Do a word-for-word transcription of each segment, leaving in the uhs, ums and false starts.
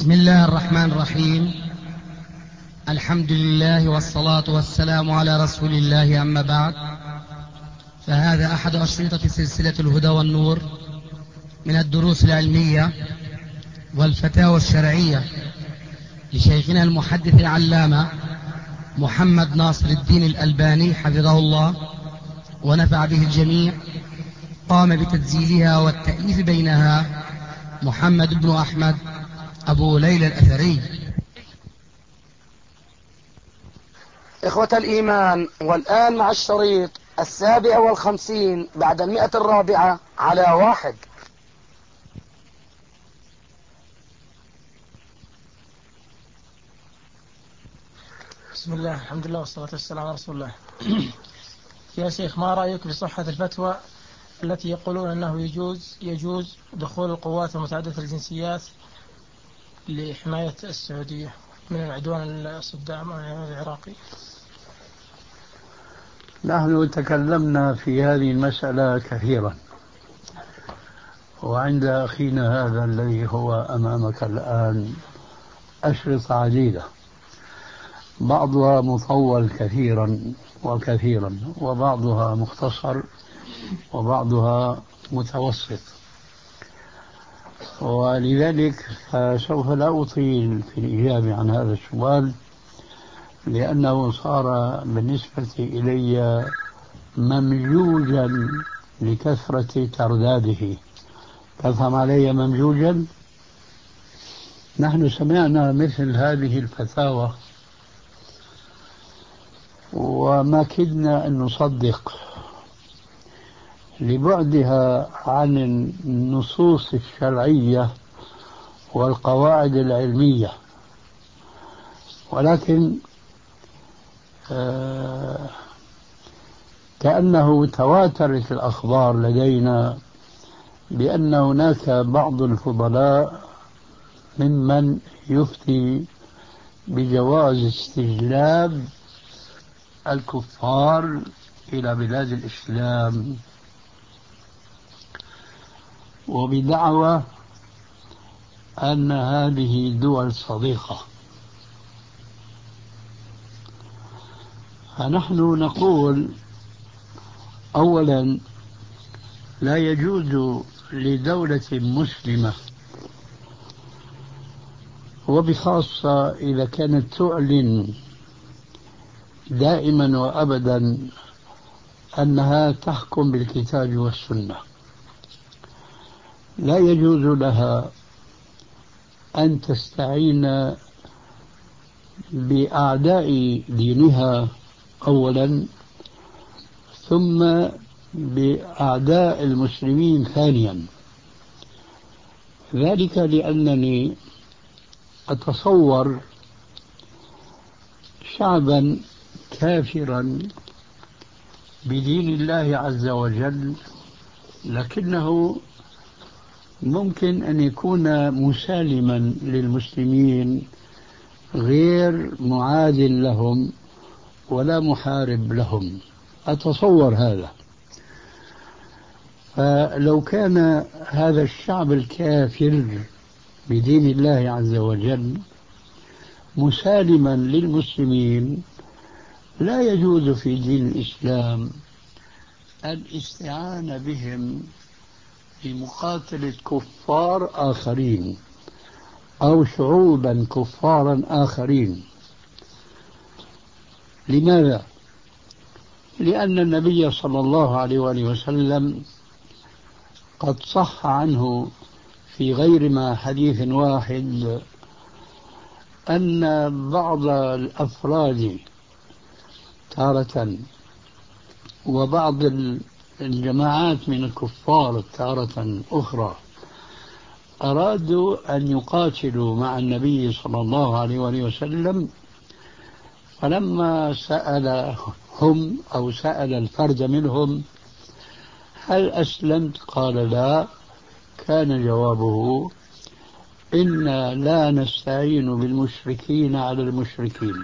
بسم الله الرحمن الرحيم. الحمد لله والصلاة والسلام على رسول الله، أما بعد، فهذا أحد أشرطة سلسلة الهدى والنور من الدروس العلمية والفتاوى الشرعية لشيخنا المحدث العلامة محمد ناصر الدين الألباني حفظه الله ونفع به الجميع. قام بتسجيلها والتأليف بينها محمد بن أحمد أبو ليلى الأثري. إخوة الإيمان، والآن مع الشريط السابع والخمسين بعد المئة الرابعة على واحد. بسم الله، الحمد لله والصلاة والسلام على رسول الله. يا شيخ، ما رأيك بصحة الفتوى التي يقولون أنه يجوز يجوز دخول القوات المتعددة الجنسيات لحماية السعودية من العدوان صدام العراقي؟ نحن تكلمنا في هذه المسألة كثيرا، وعند أخينا هذا الذي هو أمامك الآن أشرطة عديدة، بعضها مطول كثيرا وكثيرا، وبعضها مختصر، وبعضها متوسط، ولذلك سوف لا أطيل في الإجابة عن هذا السؤال، لأنه صار بالنسبة إلي ممجوجا لكثرة ترداده. تفهم علي ممجوجا؟ نحن سمعنا مثل هذه الفتاوى وما كدنا أن نصدق لبعدها عن النصوص الشرعية والقواعد العلمية، ولكن آه كأنه تواترت الأخبار لدينا بأن هناك بعض الفضلاء ممن يفتي بجواز استجلاب الكفار إلى بلاد الإسلام، وبدعوى أن هذه دول صديقة. فنحن نقول أولا لا يجوز لدولة مسلمة، وبخاصة إذا كانت تعلن دائما وأبدا أنها تحكم بالكتاب والسنة، لا يجوز لها أن تستعين بأعداء دينها أولا، ثم بأعداء المسلمين ثانيا. ذلك لأنني أتصور شعبا كافرا بدين الله عز وجل، لكنه ممكن أن يكون مسالما للمسلمين، غير معاد لهم ولا محارب لهم. أتصور هذا. فلو كان هذا الشعب الكافر بدين الله عز وجل مسالما للمسلمين، لا يجوز في دين الإسلام الاستعانة بهم لمقاتلة كفار آخرين أو شعوبا كفارا آخرين. لماذا؟ لأن النبي صلى الله عليه وآله وسلم قد صح عنه في غير ما حديث واحد أن بعض الأفراد تارة وبعض الجماعات من الكفار تارة أخرى أرادوا أن يقاتلوا مع النبي صلى الله عليه وآله وسلم، فلما سألهم أو سأل الفرد منهم هل أسلمت؟ قال لا. كان جوابه إنا لا نستعين بالمشركين على المشركين.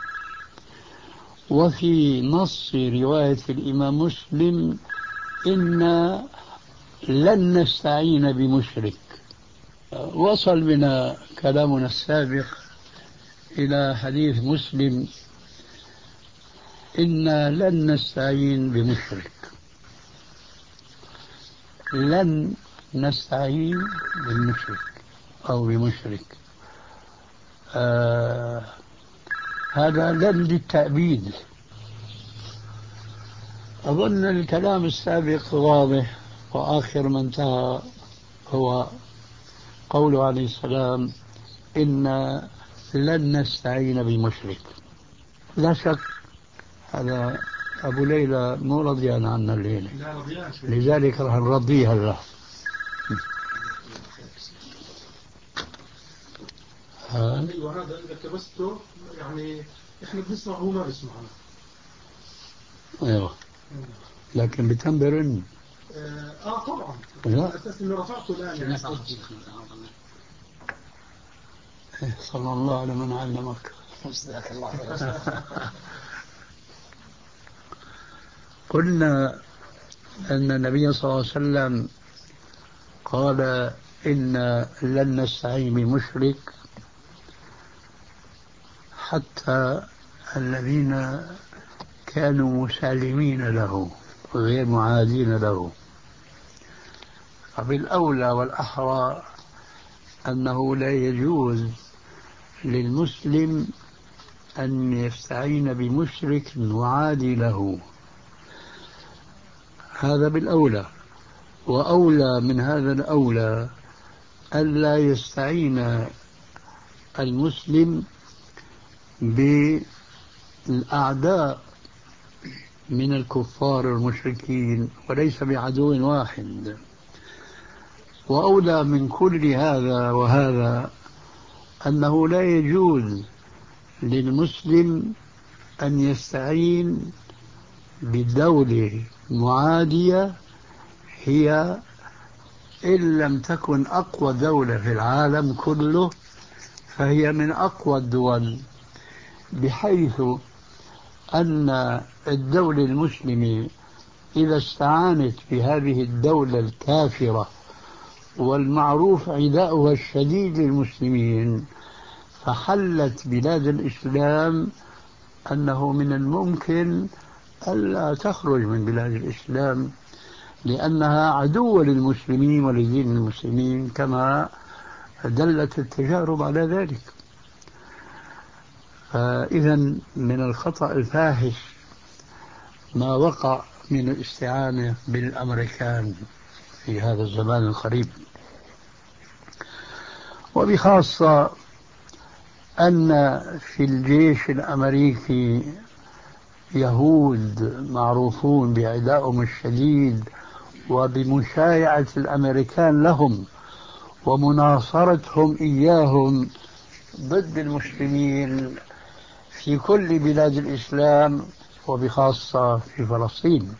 وفي نص رواية الإمام مسلم إنا لن نستعين بمشرك. وصل بنا كلامنا السابق إلى حديث مسلم: إنا لن نستعين بمشرك، لن نستعين بالمشرك أو بمشرك. آه هذا لن للتأبيد. أظن الكلام السابق واضح، وآخر ما انتهى هو قوله عليه السلام: إنا لن نستعين بمشرك. لا شك هذا أبو ليلى مو رضيان عنا الليلة، لذلك راح نرضيها له. وهذا إذا كبسته يعني إحنا بنسمع هو ما بيسمعنا. أيوه، لكن بتنبرن. آه طبعا، على أساس إنه رفعته الآن يعني. صلى الله على من علمك. جزاك الله خير. قلنا أن النبي صلى الله عليه وسلم قال: إن لن نستعين بمشرك حتى الذين كانوا مسالمين له غير معادين له. فبالأولى والأحرى أنه لا يجوز للمسلم أن يستعين بمشرك معادي له، هذا بالأولى. وأولى من هذا الأولى ألا يستعين المسلم بالأعداء من الكفار والمشركين، وليس بعدو واحد. وأولى من كل هذا وهذا أنه لا يجوز للمسلم أن يستعين بدولة معادية هي إن لم تكن أقوى دولة في العالم كله فهي من أقوى الدول، بحيث أن الدولة المسلمة إذا استعانت بهذه الدولة الكافرة والمعروف عداؤها الشديد للمسلمين فحلت بلاد الإسلام، أنه من الممكن ألا تخرج من بلاد الإسلام لأنها عدوة للمسلمين ولدين المسلمين، كما دلت التجارب على ذلك. فإذا من الخطأ الفاحش ما وقع من الاستعانة بالأمريكان في هذا الزمان القريب، وبخاصة أن في الجيش الأمريكي يهود معروفون بعدائهم الشديد وبمشايعة الأمريكان لهم ومناصرتهم إياهم ضد المسلمين في كل بلاد الإسلام وبخاصة في فلسطين.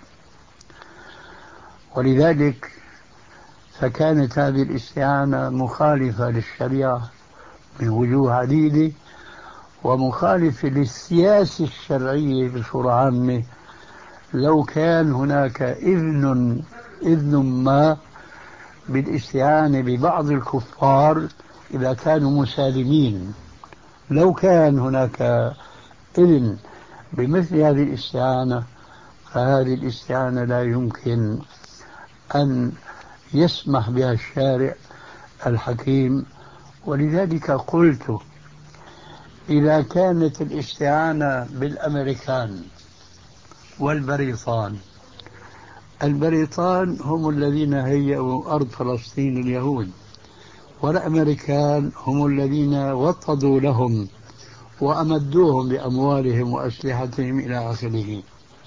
ولذلك فكانت هذه الاستعانة مخالفة للشريعة من وجوه عديدة، ومخالفة للسياسة الشرعية بصورة عامة. لو كان هناك إذن إذن ما بالاستعانة ببعض الكفار إذا كانوا مسالمين، لو كان هناك إذن بمثل هذه الاستعانة، فهذه الاستعانة لا يمكن أن يسمح بها الشارع الحكيم. ولذلك قلت: إذا كانت الاستعانة بالأمريكان والبريطان، البريطان هم الذين هيئوا أرض فلسطين اليهود، والأمريكان هم الذين وطدوا لهم وأمدوهم بأموالهم وأسلحتهم إلى آخره،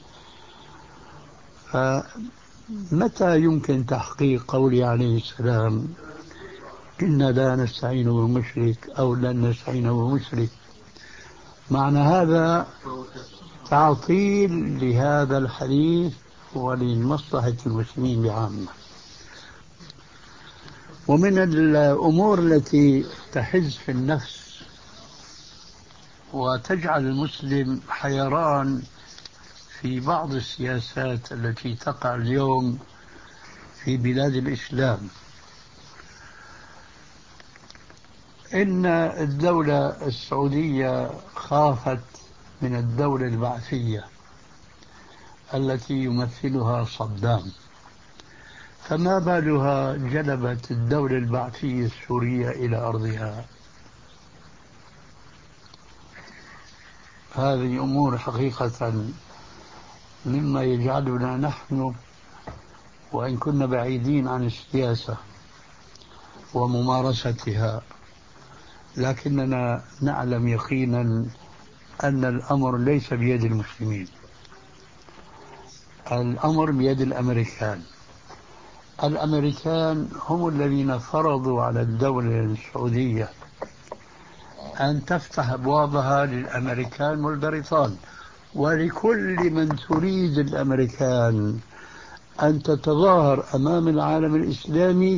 فمتى يمكن تحقيق قوله عليه السلام: إنا لا نستعين بمشرك أو لن نستعين بمشرك؟ معنى هذا تعطيل لهذا الحديث ولمصلحة المسلمين بعامة. ومن الأمور التي تحز في النفس وتجعل المسلم حيران في بعض السياسات التي تقع اليوم في بلاد الإسلام، إن الدولة السعودية خافت من الدولة البعثية التي يمثلها صدام، فما بالها جلبت الدولة البعثية السورية إلى أرضها؟ هذه أمور حقيقة مما يجعلنا نحن، وإن كنا بعيدين عن السياسة وممارستها، لكننا نعلم يقينا أن الأمر ليس بيد المسلمين، الأمر بيد الأمريكان. الأمريكان هم الذين فرضوا على الدولة السعودية أن تفتح أبوابها للأمريكان والبريطان ولكل من تريد الأمريكان أن تتظاهر أمام العالم الإسلامي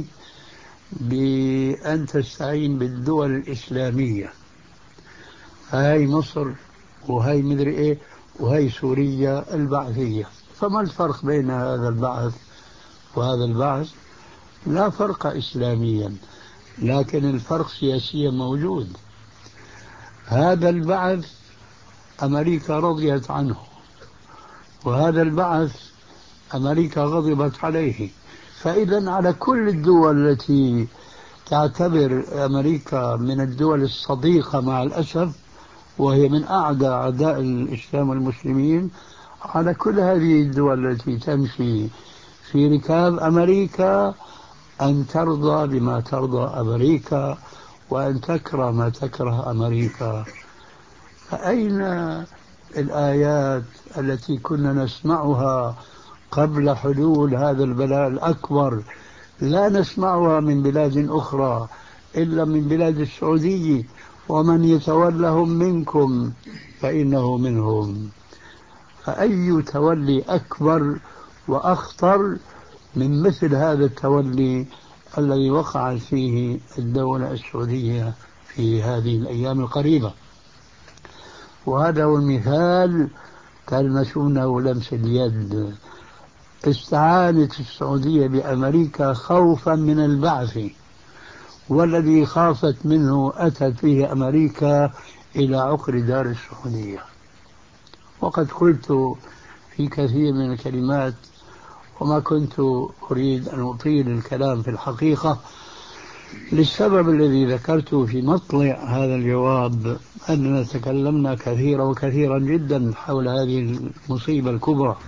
بأن تستعين بالدول الإسلامية. هاي مصر وهي مدري إيه وهي سوريا البعثية. فما الفرق بين هذا البعث وهذا البعث؟ لا فرق إسلاميا، لكن الفرق سياسيا موجود. هذا البعث أمريكا رضيت عنه، وهذا البعث أمريكا غضبت عليه. فإذا على كل الدول التي تعتبر أمريكا من الدول الصديقة مع الأسف، وهي من أعدى أعداء الإسلام والمسلمين، على كل هذه الدول التي تمشي في ركاب أمريكا أن ترضى بما ترضى أمريكا وأن تكره ما تكره أمريكا. فأين الآيات التي كنا نسمعها قبل حلول هذا البلاء الأكبر؟ لا نسمعها من بلاد أخرى إلا من بلاد السعودية، ومن يتولهم منكم فإنه منهم. فأي تولي أكبر وأخطر من مثل هذا التولي الذي وقعت فيه الدولة السعودية في هذه الأيام القريبة؟ وهذا هو المثال تلمسونه لمس اليد. استعانت السعودية بأمريكا خوفا من البعث، والذي خافت منه أتت فيه أمريكا إلى عقر دار السعودية. وقد قلت في كثير من الكلمات، وما كنت أريد أن أطيل الكلام في الحقيقة للسبب الذي ذكرته في مطلع هذا الجواب، أننا تكلمنا كثيرا وكثيرا جدا حول هذه المصيبة الكبرى.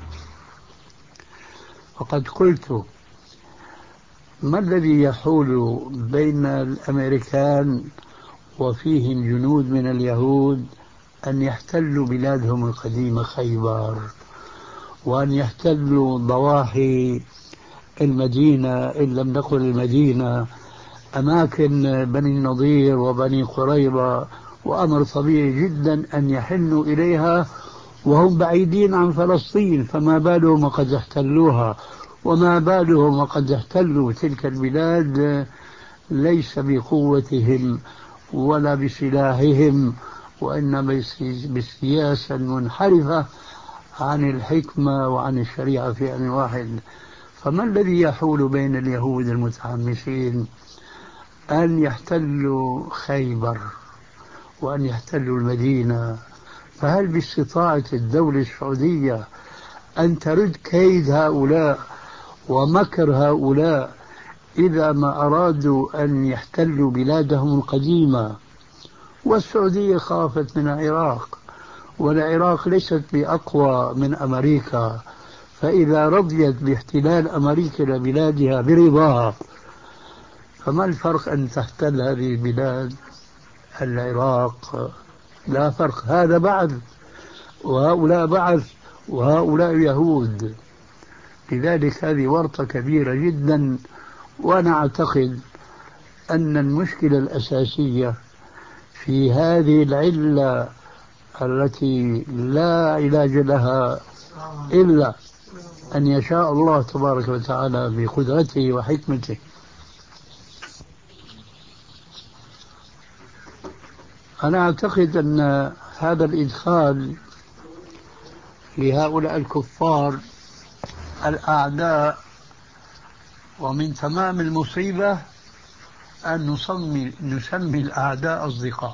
وقد قلت: ما الذي يحول بين الأمريكان وفيهم جنود من اليهود أن يحتلوا بلادهم القديمة خيبر، وأن يحتلوا ضواحي المدينة إن لم نقل المدينة، أماكن بني النضير وبني قريظة، وأمر طبيعي جدا أن يحنوا إليها وهم بعيدين عن فلسطين؟ فما بالهم وقد احتلوها، وما بالهم وقد احتلوا تلك البلاد ليس بقوتهم ولا بسلاحهم، وإنما بالسياسة المنحرفة عن الحكمة وعن الشريعة في آن واحد. فما الذي يحول بين اليهود المتحمسين أن يحتلوا خيبر وأن يحتلوا المدينة؟ فهل باستطاعة الدولة السعودية أن ترد كيد هؤلاء ومكر هؤلاء إذا ما أرادوا أن يحتلوا بلادهم القديمة؟ والسعودية خافت من العراق، والعراق ليست بأقوى من أمريكا، فإذا رضيت باحتلال أمريكا لبلادها برضاها، فما الفرق أن تحتل هذه البلاد العراق؟ لا فرق. هذا بعث وهؤلاء بعث وهؤلاء يهود. لذلك هذه ورطة كبيرة جدا. وأنا أعتقد أن المشكلة الأساسية في هذه العلة التي لا علاج لها إلا أن يشاء الله تبارك وتعالى بقدرته وحكمته. أنا أعتقد أن هذا الإدخال لهؤلاء الكفار الأعداء، ومن تمام المصيبة أن نسمي, نسمي الأعداء أصدقاء.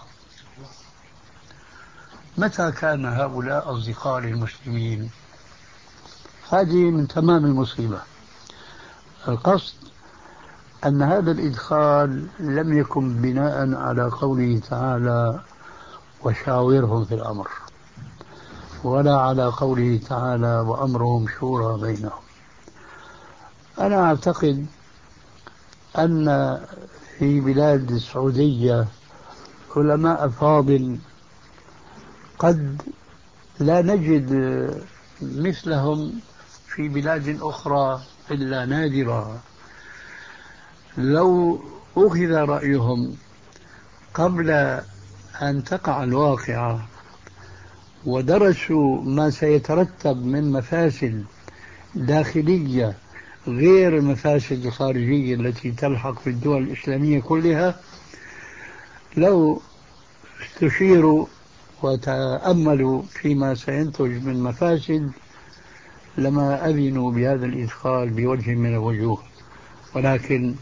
متى كان هؤلاء أصدقاء للمسلمين؟ هذه من تمام المصيبة. القصد أن هذا الإدخال لم يكن بناء على قوله تعالى وشاورهم في الأمر، ولا على قوله تعالى وأمرهم شورى بينهم. أنا أعتقد أن في بلاد السعودية علماء فاضل قد لا نجد مثلهم في بلاد أخرى إلا نادرا. لو أخذ رأيهم قبل أن تقع الواقعة ودرسوا ما سيترتب من مفاسد داخلية غير المفاسد الخارجية التي تلحق في الدول الإسلامية كلها، لو استشيروا وتأملوا فيما سينتج من مفاسد لما أذنوا بهذا الإدخال بوجه من الوجوه. ولكن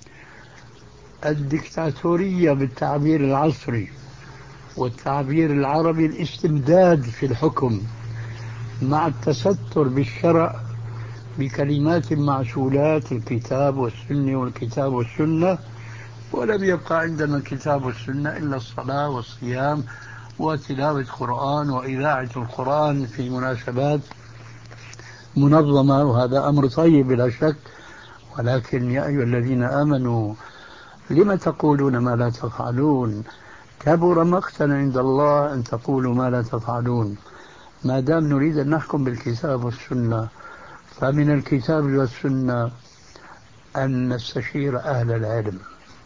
الدكتاتورية بالتعبير العصري والتعبير العربي الاستمداد في الحكم مع التستر بالشرع بكلمات معسولات الكتاب والسنة والكتاب والسنة، ولم يبقى عندنا الكتاب والسنة إلا الصلاة والصيام وتلاوة القرآن وإذاعة القرآن في مناسبات منظمة، وهذا أمر طيب بلا شك. ولكن يا أيها الذين آمنوا لم تقولون ما لا تفعلون كبر مقتا عند الله أن تقولوا ما لا تفعلون. ما دام نريد أن نحكم بالكتاب والسنة فمن الكتاب والسنة أن نستشير أهل العلم.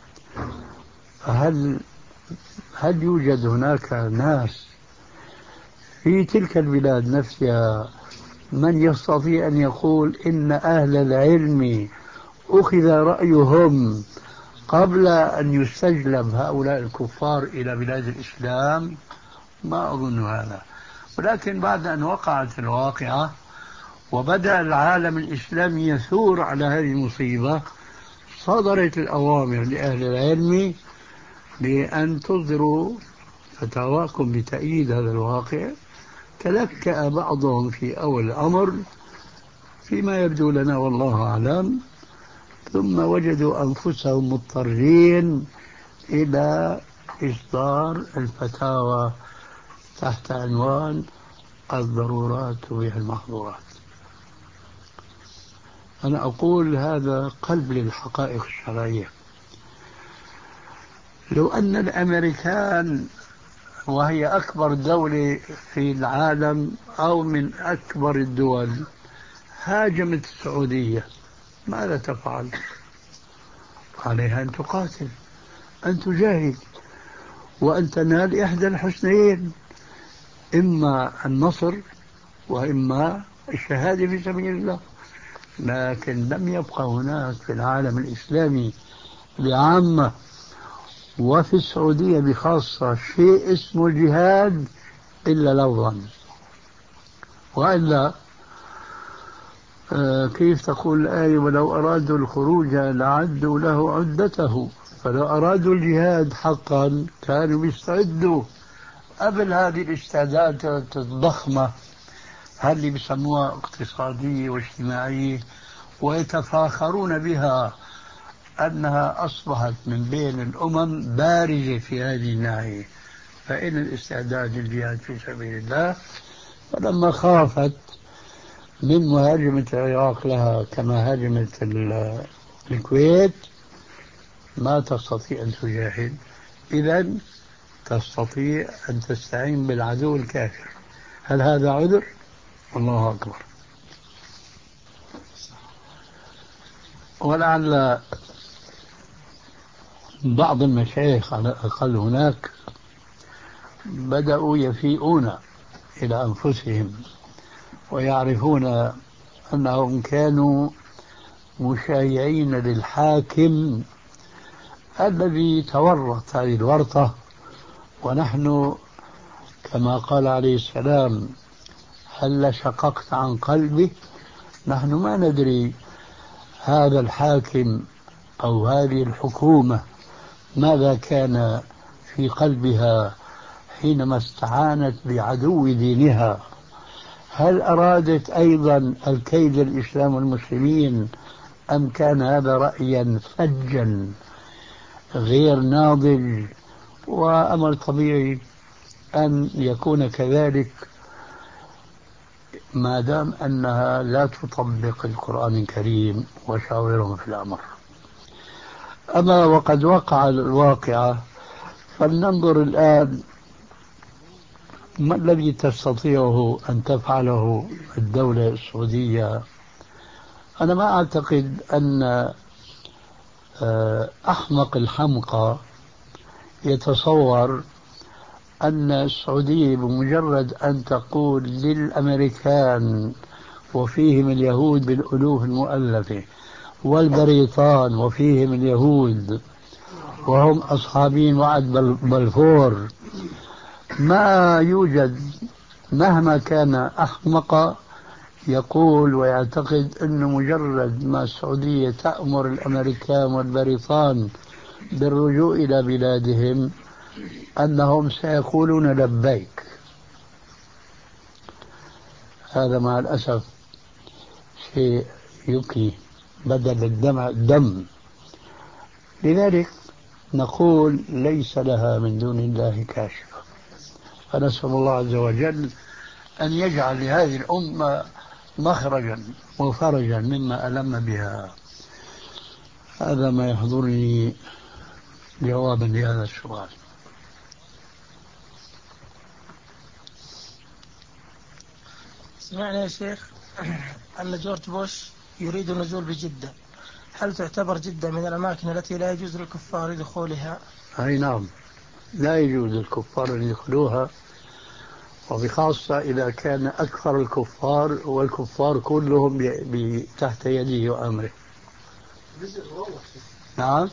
هل هل يوجد هناك ناس في تلك البلاد نفسها من يستطيع أن يقول إن أهل العلم أخذ رأيهم قبل أن يستجلب هؤلاء الكفار إلى بلاد الإسلام؟ ما أظن هذا. ولكن بعد أن وقعت الواقعة وبدأ العالم الإسلامي يثور على هذه المصيبة، صدرت الأوامر لأهل العلم بأن تصدروا فتاواكم بتأييد هذا الواقع. تلكأ بعضهم في أول الأمر فيما يبدو لنا والله أعلم، ثم وجدوا أنفسهم مضطرين إلى إصدار الفتاوى تحت عنوان الضرورات تبيح المحظورات. أنا أقول هذا قلب للحقائق الشرعية. لو أن الأمريكان وهي أكبر دولة في العالم أو من أكبر الدول هاجمت السعودية، ماذا تفعل؟ عليها أن تقاتل، أن تجاهد، وأن تنال إحدى الحسنين، إما النصر وإما الشهادة في سبيل الله. لكن لم يبقى هناك في العالم الإسلامي بعامة وفي السعودية بخاصة شيء اسمه الجهاد إلا لفظا. وإلا آه كيف تقول الآية ولو أرادوا الخروج لعدوا له عدته، فلو أرادوا الجهاد حقا كانوا بيستعدوا قبل هذه الاستعدادات الضخمة اللي بيسموها اقتصادية واجتماعية ويتفاخرون بها أنها أصبحت من بين الأمم بارزة في هذه الناحية. فإن الاستعداد للجهاد في سبيل الله، فلما خافت من مهاجمة العراق لها كما هاجمت الكويت ما تستطيع أن تجاهد، إذن تستطيع أن تستعين بالعدو الكافر. هل هذا عذر؟ الله أكبر. ولعل بعض المشايخ على الأقل هناك بدأوا يفيئون إلى أنفسهم ويعرفون أنهم كانوا مشايعين للحاكم الذي تورط هذه الورطة. ونحن كما قال عليه السلام هل شققت عن قلبه، نحن ما ندري هذا الحاكم أو هذه الحكومة ماذا كان في قلبها حينما استعانت بعدو دينها؟ هل أرادت أيضا الكيد الإسلام والمسلمين، أم كان هذا رأيا فجا غير ناضج؟ وأمر طبيعي أن يكون كذلك ما دام أنها لا تطبق القرآن الكريم وشاورهم في الأمر. أما وقد وقع الواقعة، فلننظر الآن ما الذي تستطيعه أن تفعله الدولة السعودية. أنا ما أعتقد أن أحمق الحمقى يتصور أن السعودية بمجرد أن تقول للأمريكان وفيهم اليهود بالألوف المؤلفة والبريطان وفيهم اليهود وهم أصحابين وعد بلفور، ما يوجد مهما كان أحمق يقول ويعتقد أنه مجرد ما السعودية تأمر الأمريكان والبريطان بالرجوع إلى بلادهم أنهم سيقولون لبيك. هذا مع الأسف شيء يبكي بدل الدمع دم. لذلك نقول ليس لها من دون الله كاشفة، فنسأل الله عز وجل أن يجعل لهذه الأمة مخرجا وفرجا مما ألم بها. هذا ما يحضرني جوابا لهذا السؤال. سمعنا يا شيخ أن جورج بوش يريد النزول بجدة، هل تعتبر جدة من الأماكن التي لا يجوز للكفار دخولها؟ أي نعم، لا يجوز للكفار أن يدخلوها، وبخاصة إذا كان أكثر الكفار والكفار كلهم تحت يده وأمره. نعم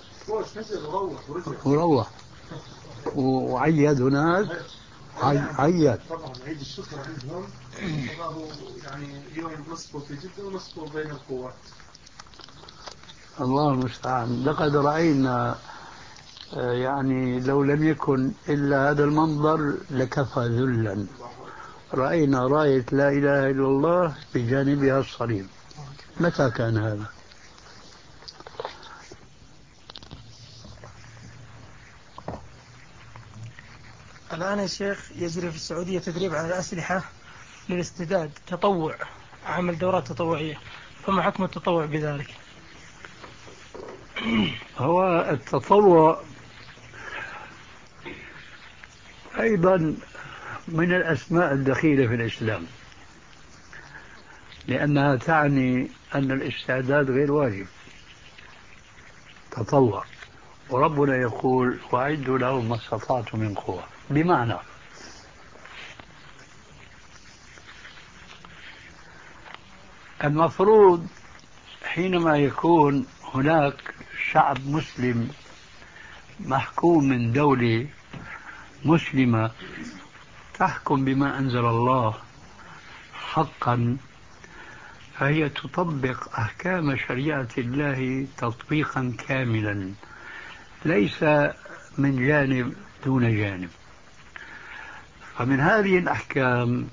مروح وعيد هناك، عيد طبعا عيد الشكر عندهم يعني يوم نصفه في جدة ونصفه بين القوات. الله المستعان. لقد رأينا يعني لو لم يكن إلا هذا المنظر لكفى ذلا. رأينا راية لا إله إلا الله بجانبها الصليب. متى كان هذا؟ الآن يا شيخ يجري في السعودية تدريب على الأسلحة للاستعداد تطوع، عمل دورات تطوعية، فما حكم التطوع بذلك؟ هو التطوع أيضا من الأسماء الدخيلة في الإسلام، لأنها تعني أن الاستعداد غير واجب، تطوع. وربنا يقول وأعدوا لهم ما استطعتم من قوة، بمعنى المفروض حينما يكون هناك شعب مسلم محكوم من دولة مسلمة تحكم بما أنزل الله حقا، فهي تطبق أحكام شريعة الله تطبيقا كاملا، ليس من جانب دون جانب. فمن هذه الأحكام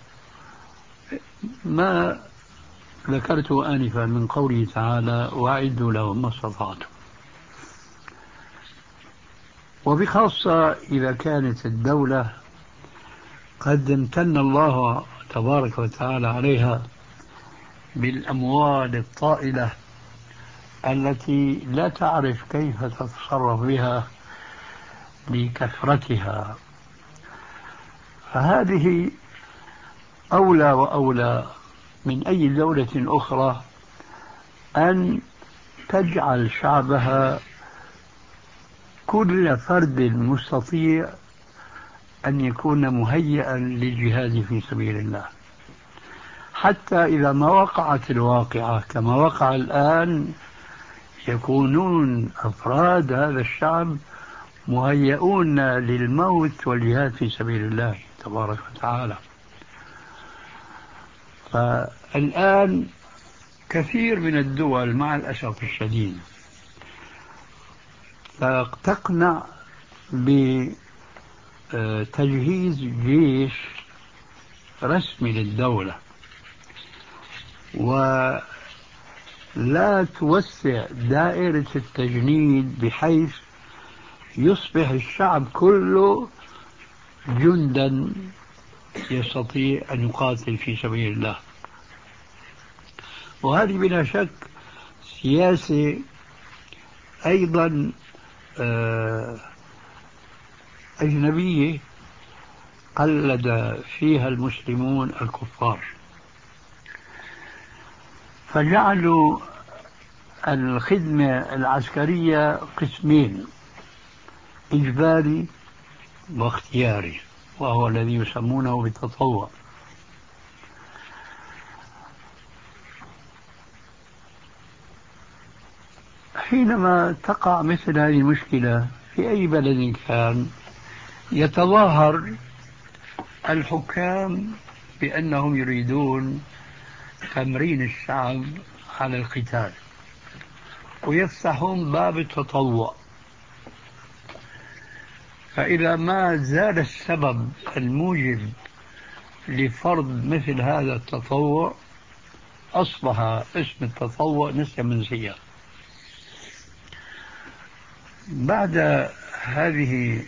ما ذكرته آنفا من قوله تعالى وأعدوا لهم ما استطعتم. وبخاصة إذا كانت الدولة قد امتن الله تبارك وتعالى عليها بالأموال الطائلة التي لا تعرف كيف تتصرف بها لكثرتها، فهذه أولى وأولى من أي دولة أخرى أن تجعل شعبها كل فرد مستطيع أن يكون مهيئا للجهاد في سبيل الله، حتى إذا ما وقعت الواقعة كما وقع الآن يكونون أفراد هذا الشعب مهيئون للموت والجهاد في سبيل الله تبارك وتعالى. فالآن كثير من الدول مع الأسف الشديد تقنع بتجهيز جيش رسمي للدولة، ولا توسع دائرة التجنيد بحيث يصبح الشعب كله جندا يستطيع أن يقاتل في سبيل الله. وهذه بلا شك سياسة أيضا أجنبية قلد فيها المسلمون الكفار، فجعلوا الخدمة العسكرية قسمين: إجباري واختياري، وهو الذي يسمونه بالتطوع. حينما تقع مثل هذه المشكلة في أي بلد كان، يتظاهر الحكام بأنهم يريدون تمرين الشعب على القتال، ويفتحون باب التطوع. فإذا ما زال السبب الموجب لفرض مثل هذا التطوع، أصبح اسم التطوع نسيا منسيا. بعد هذه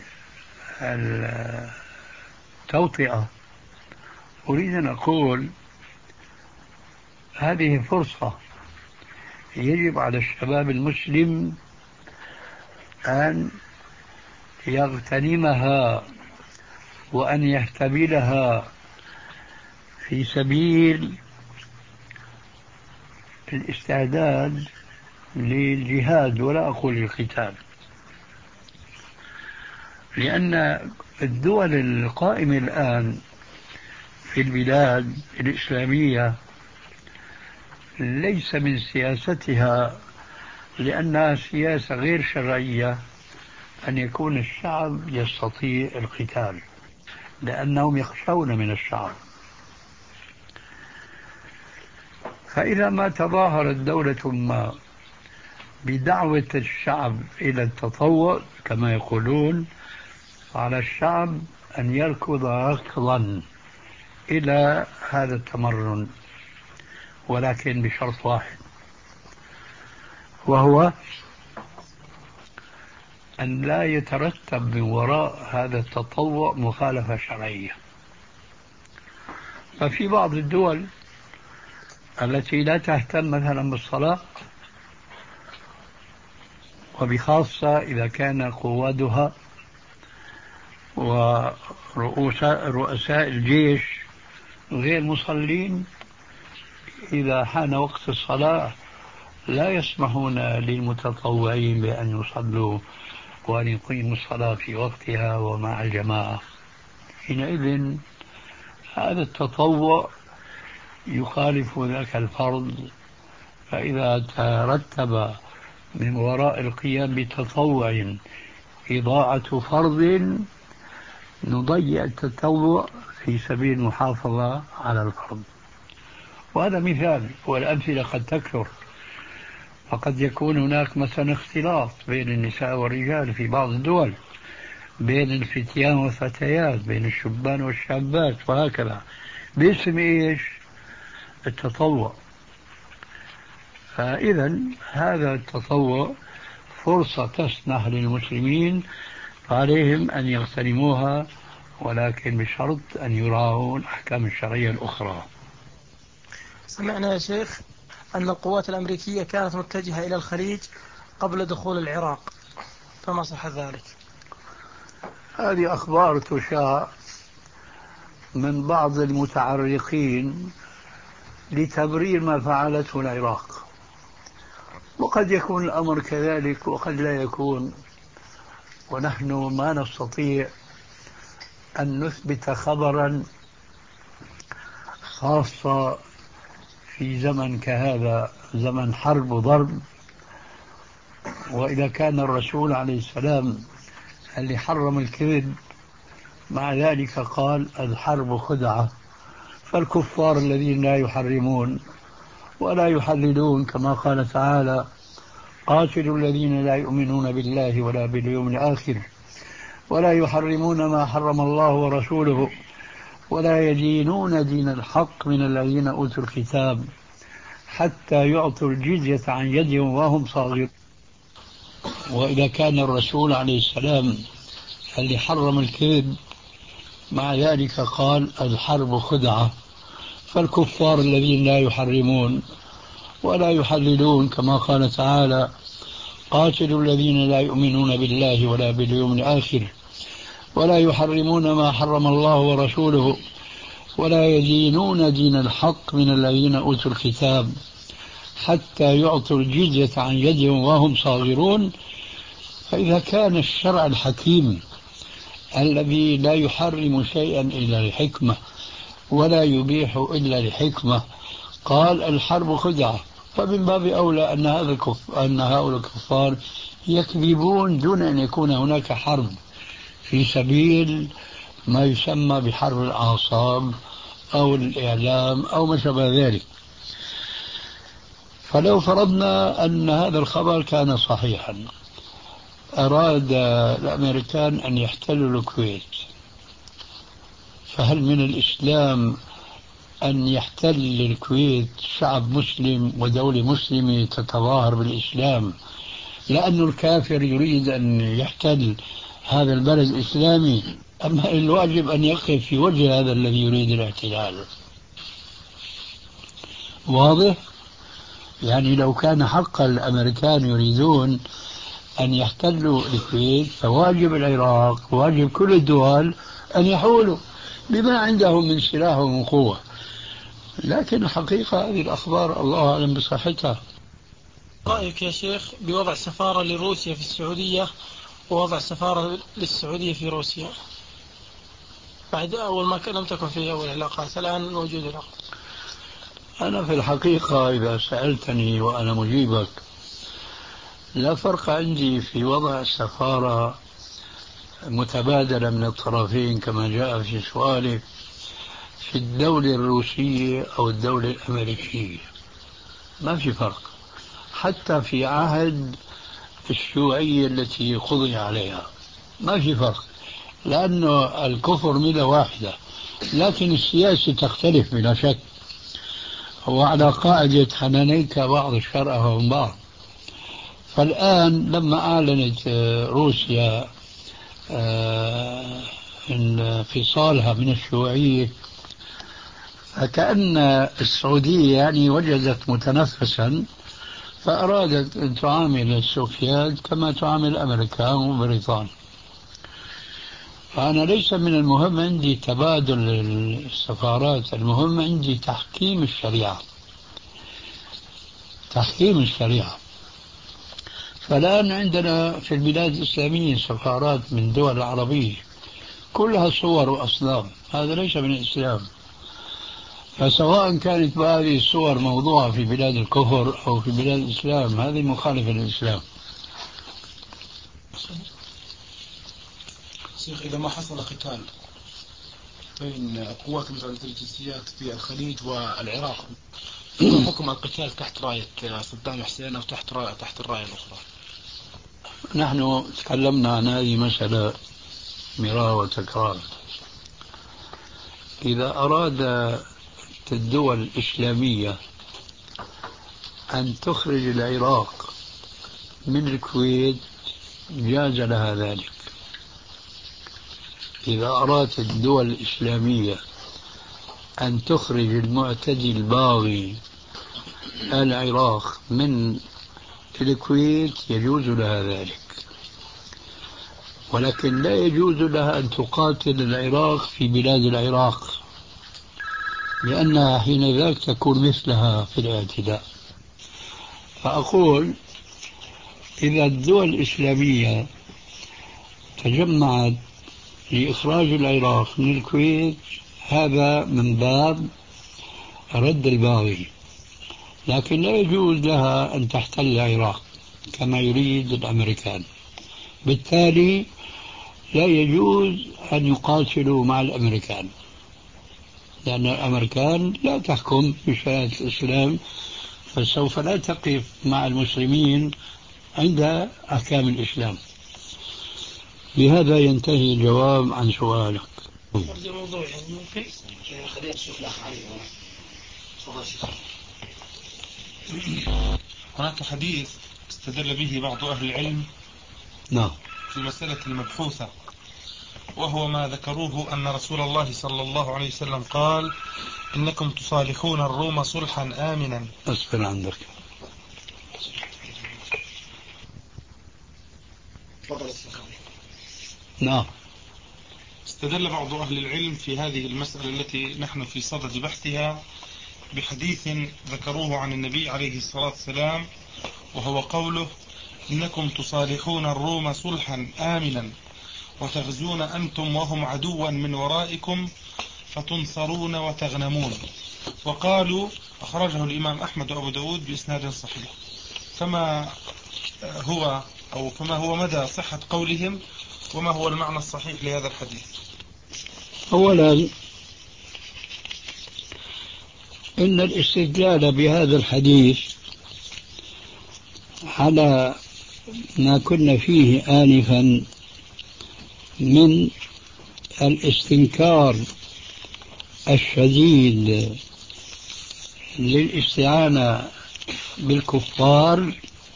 التوطئة أريد أن أقول هذه فرصة يجب على الشباب المسلم أن يغتنمها وأن يهتبلها في سبيل الاستعداد للجهاد، ولا أقول القتال، لأن الدول القائمة الآن في البلاد الإسلامية ليس من سياستها، لأنها سياسة غير شرعية، أن يكون الشعب يستطيع القتال، لأنهم يخشون من الشعب. فإذا ما تظاهرت دولة ما بدعوة الشعب إلى التطوع كما يقولون، على الشعب أن يركض ركضا إلى هذا التمرن، ولكن بشرط واحد، وهو أن لا يترتب من وراء هذا التطوع مخالفة شرعية. ففي بعض الدول التي لا تهتم مثلا بالصلاة، وبخاصة إذا كان قوادها ورؤساء الجيش غير مصلين، إذا حان وقت الصلاة لا يسمحون للمتطوعين بأن يصلوا وأن يقيموا الصلاة في وقتها ومع الجماعة. حينئذ هذا التطوع يخالف ذاك الفرض، فإذا ترتب من وراء القيام بتطوع إضاعة فرض، نضيع التطوع في سبيل المحافظة على الفرض. وهذا مثال، والأمثلة قد تكثر، فقد يكون هناك مثلا اختلاط بين النساء والرجال في بعض الدول، بين الفتيان والفتيات، بين الشبان والشابات، وهكذا، باسم إيش؟ التطوع. فإذا هذا التطوع فرصة تسنح للمسلمين، فعليهم أن يغتنموها، ولكن بشرط أن يراعوا الأحكام الشرعية الأخرى. سمعنا يا شيخ أن القوات الأمريكية كانت متجهة إلى الخليج قبل دخول العراق، فما صح ذلك؟ هذه أخبار تشاع من بعض المتعرقين لتبرير ما فعلته العراق، وقد يكون الأمر كذلك وقد لا يكون، ونحن ما نستطيع أن نثبت خبرا، خاصة في زمن كهذا، زمن حرب وضرب. وإذا كان الرسول عليه السلام اللي حرم الكذب، مع ذلك قال الحرب خدعة، فالكفار الذين لا يحرمون ولا يحللون، كما قال تعالى قاتلوا الذين لا يؤمنون بالله ولا باليوم الآخر ولا يحرمون ما حرم الله ورسوله ولا يدينون دين الحق من الذين أوتوا الكتاب حتى يعطوا الجزية عن يد وهم صاغرون. وإذا كان الرسول عليه السلام اللي حرم الكذب مع ذلك قال الحرب خدعة، فالكفار الذين لا يحرمون ولا يحللون كما قال تعالى قاتلوا الذين لا يؤمنون بالله ولا باليوم الآخر ولا يحرمون ما حرم الله ورسوله ولا يدينون دين الحق من الذين أوتوا الكتاب حتى يعطوا الجزية عن يد وهم صاغرون. فإذا كان الشرع الحكيم الذي لا يحرم شيئا إلا لحكمة ولا يبيح إلا لحكمة قال الحرب خدعة، فمن باب أولى أن هذا الكف... أن هؤلاء الكفار يكذبون دون أن يكون هناك حرب في سبيل ما يسمى بحرب الأعصاب أو الإعلام أو ما شابه ذلك. فلو فرضنا أن هذا الخبر كان صحيحا، أراد الأمريكان أن يحتلوا الكويت، فهل من الإسلام أن يحتل الكويت شعب مسلم ودولة مسلمة تتظاهر بالإسلام لأن الكافر يريد أن يحتل هذا البلد الإسلامي؟ أما الواجب أن يقف في وجه هذا الذي يريد الاحتلال. واضح؟ يعني لو كان حقا الأمريكان يريدون أن يحتلوا الكويت فواجب العراق واجب كل الدول أن يحولوا بما عندهم من سلاح ومن قوة. لكن الحقيقة هذه الأخبار الله أعلم بصحتها. رأيك يا شيخ بوضع سفارة لروسيا في السعودية ووضع سفارة للسعودية في روسيا بعد أول ما لم تكن في أول علاقات، الآن موجود العلاقة؟ أنا في الحقيقة إذا سألتني وأنا مجيبك لا فرق عندي في وضع سفارة متبادلة من الطرفين كما جاء في سؤالك في الدولة الروسية أو الدولة الأمريكية، ما في فرق. حتى في عهد الشيوعية التي قضي عليها ما في فرق، لأنه الكفر ملة واحدة، لكن السياسة تختلف بلا شك، وعلى قاعدة حنانيك بعض الشرع من بعض. فالآن لما أعلنت روسيا انفصالها من الشيوعية فكأن السعودية يعني وجدت متنفسا فأرادت أن تعامل السوفيات كما تعامل الأمريكان وبريطانيا. فأنا ليس من المهم عندي تبادل السفارات، المهم عندي تحكيم الشريعة، تحكيم الشريعة. فالآن عندنا في البلاد الإسلامية سفارات من دول العربية كلها صور وأصنام، هذا ليس من الإسلام. فسواء كانت هذه الصور موضوعة في بلاد الكفر أو في بلاد الإسلام هذه مخالفة للإسلام. شيخ إذا ما حصل قتال بين القوات المتعددة الجنسيات في الخليج والعراق حكم القتال تحت راية صدام حسين أو تحت راية تحت الراية الأخرى؟ نحن تكلمنا عن هذه مسألة مرارا وتكرارا. إذا أراد الدول الإسلامية أن تخرج العراق من الكويت جاز لها ذلك. إذا أرادت الدول الإسلامية أن تخرج المعتدي الباغي العراق من الكويت يجوز لها ذلك، ولكن لا يجوز لها أن تقاتل العراق في بلاد العراق، لأنها حينذاك تكون مثلها في الاعتداء. فأقول إذا الدول الإسلامية تجمعت لإخراج العراق من الكويت هذا من باب رد الباغي، لكن لا يجوز لها أن تحتل العراق كما يريد الأمريكان. بالتالي لا يجوز أن يقاتلوا مع الأمريكان، لأن الأمريكان لا تحكم بشريعة الإسلام، فسوف لا تقف مع المسلمين عند أحكام الإسلام. بهذا ينتهي الجواب عن سؤالك. الموضوع يعني ممكن خلينا نشوف الأخ علي. هناك حديث استدل به بعض أهل العلم نعم في المسألة المبحوثة، وهو ما ذكروه أن رسول الله صلى الله عليه وسلم قال: إنكم تصالحون الروم صلحا آمنا. أصبر عندك. نعم. استدل بعض أهل العلم في هذه المسألة التي نحن في صدد بحثها بحديث ذكروه عن النبي عليه الصلاة والسلام، وهو قوله: إنكم تصالحون الروم صلحا آمنا وتغزون أنتم وهم عدوا من ورائكم فتنصرون وتغنمون. وقالوا أخرجه الإمام أحمد وأبو داود بإسناد صحيح. فما هو أو فما هو مدى صحة قولهم، وما هو المعنى الصحيح لهذا الحديث؟ أولا، إن الاستدلال بهذا الحديث على ما كنا فيه آنفا من الاستنكار الشديد للاستعانة بالكفار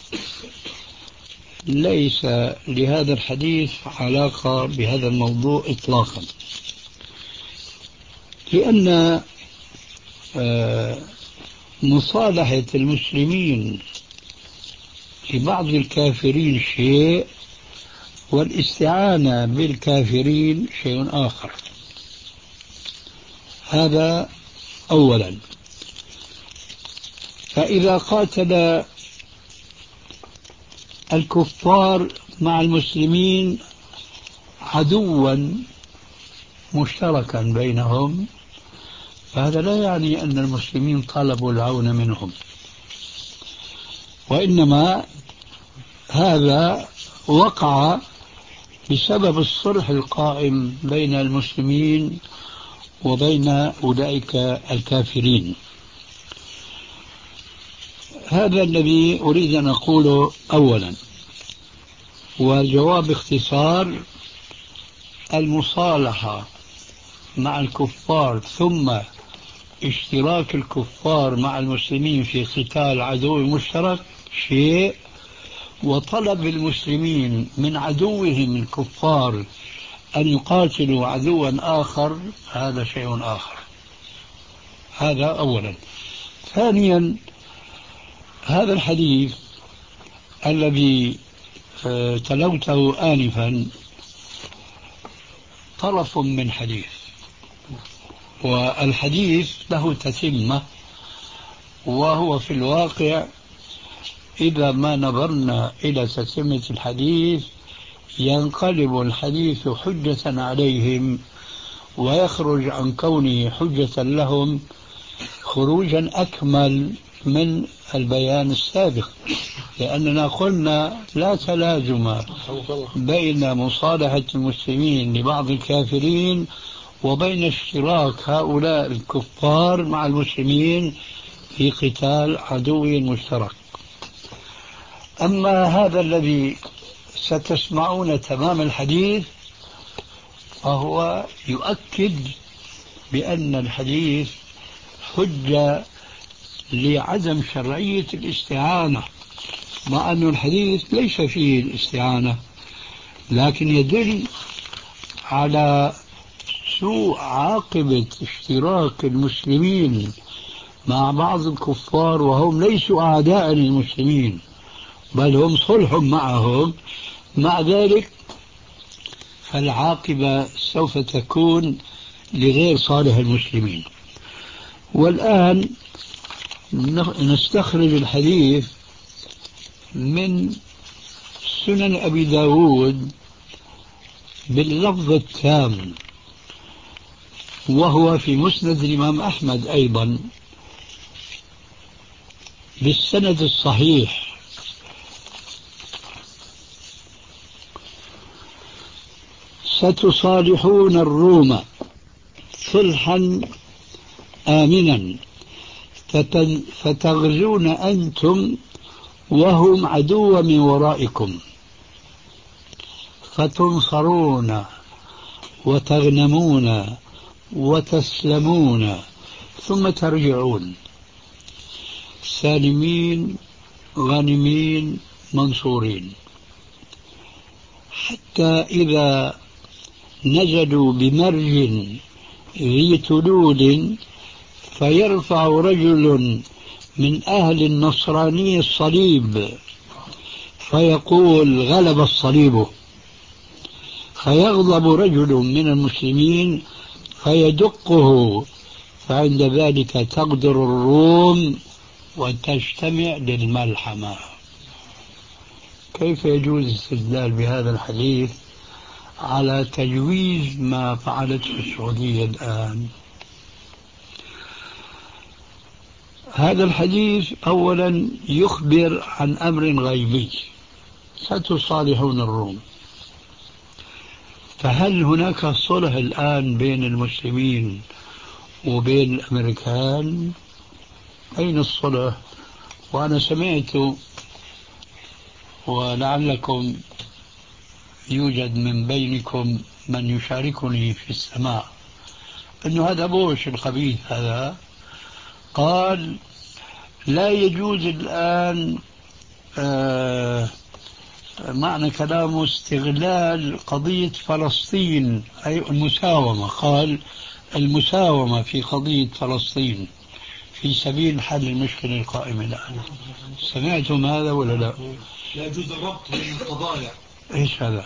ليس لهذا الحديث علاقة بهذا الموضوع إطلاقا، لأن مصالحة المسلمين لبعض الكافرين شيء، والاستعانة بالكافرين شيء آخر. هذا أولا. فإذا قاتل الكفار مع المسلمين عدوا مشتركا بينهم، فهذا لا يعني أن المسلمين طلبوا العون منهم، وإنما هذا وقع بسبب الصلح القائم بين المسلمين وبين أولئك الكافرين. هذا الذي أريد أن أقوله أولا. والجواب باختصار: المصالحة مع الكفار ثم اشتراك الكفار مع المسلمين في قتال عدو مشترك شيء، وطلب المسلمين من عدوهم الكفار أن يقاتلوا عدوا آخر هذا شيء آخر. هذا أولا. ثانيا، هذا الحديث الذي تلوته آنفا طرف من حديث، والحديث له تتمة، وهو في الواقع إذا ما نظرنا إلى تتمة الحديث ينقلب الحديث حجة عليهم ويخرج عن كونه حجة لهم خروجا أكمل من البيان السابق، لأننا قلنا لا تلازم بين مصالحة المسلمين لبعض الكافرين وبين اشتراك هؤلاء الكفار مع المسلمين في قتال عدو مشترك. أما هذا الذي ستسمعون تمام الحديث فهو يؤكد بأن الحديث حجة لعدم شرعية الاستعانة، مع أن الحديث ليس فيه الاستعانة، لكن يدل على سوء عاقبة اشتراك المسلمين مع بعض الكفار وهم ليسوا أعداء للمسلمين بل هم صلح معهم. مع ذلك فالعاقبة سوف تكون لغير صالح المسلمين. والآن نستخرج الحديث من سنن أبي داود باللفظ التام، وهو في مسند الإمام أحمد أيضا بالسند الصحيح: ستصالحون الروم صلحا آمنا فتغزون أنتم وهم عدو من ورائكم فتنصرون وتغنمون وتسلمون ثم ترجعون سالمين غانمين منصورين، حتى إذا نزلوا بمرج ذي تلول فيرفع رجل من أهل النصراني الصليب فيقول غلب الصليب، فيغضب رجل من المسلمين فيدقه، فعند ذلك تقدر الروم وتجتمع للملحمة. كيف يجوز الاستدلال بهذا الحديث على تجويز ما فعلته السعودية الآن؟ هذا الحديث أولا يخبر عن أمر غيبي، ستصالحون الروم. فهل هناك صلح الآن بين المسلمين وبين الأمريكان؟ أين الصلح؟ وأنا سمعت ولعلكم يوجد من بينكم من يشاركني في السماع أنه هذا بوش الخبيث هذا قال لا يجوز الآن آه معنى كلامه استغلال قضية فلسطين، أي المساومة، قال المساومة في قضية فلسطين في سبيل حل المشكلة القائمة الآن. سمعتم هذا ولا لا؟ لا يجوز الربط بين القضايا. إيش هذا؟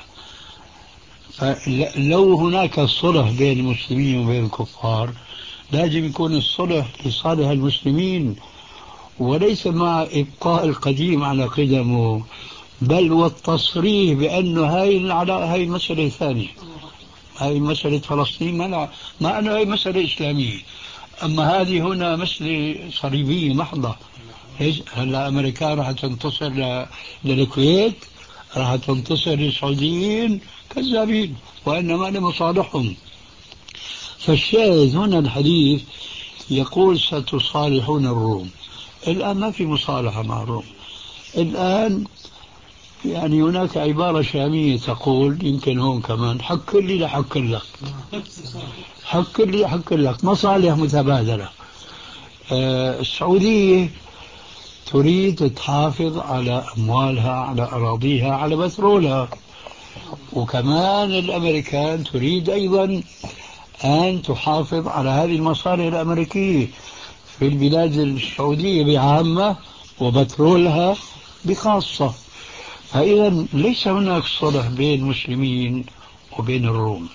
فلو هناك صلح بين المسلمين وبين الكفار لازم يكون الصلح لصالح المسلمين وليس مع إبقاء القديم على قدمه، بل والتصريح بأنه هاي هاي مسألة ثانية، هاي مسألة فلسطين ما ما أنه هاي مسألة إسلامية، أما هذه هنا مسألة صليبية محضة. إيش هلا أمريكا راح تنتصر للكويت، راح تنتصر للسعوديين؟ كذابين، وإنما لمصالحهم. فالشاهد هنا الحديث يقول ستصالحون الروم. الآن ما في مصالحة مع الروم. الآن يعني هناك عبارة شامية تقول يمكن هون كمان حك لي لحك لك، حك لي لحك لك، مصالح متبادلة. آه السعودية تريد تحافظ على أموالها، على أراضيها، على بترولها، وكمان الأمريكان تريد أيضا أن تحافظ على هذه المصالح الأمريكية في البلاد السعودية بعامة وبترولها بخاصة. فإذا ليس هناك صلح بين المسلمين وبين الروم،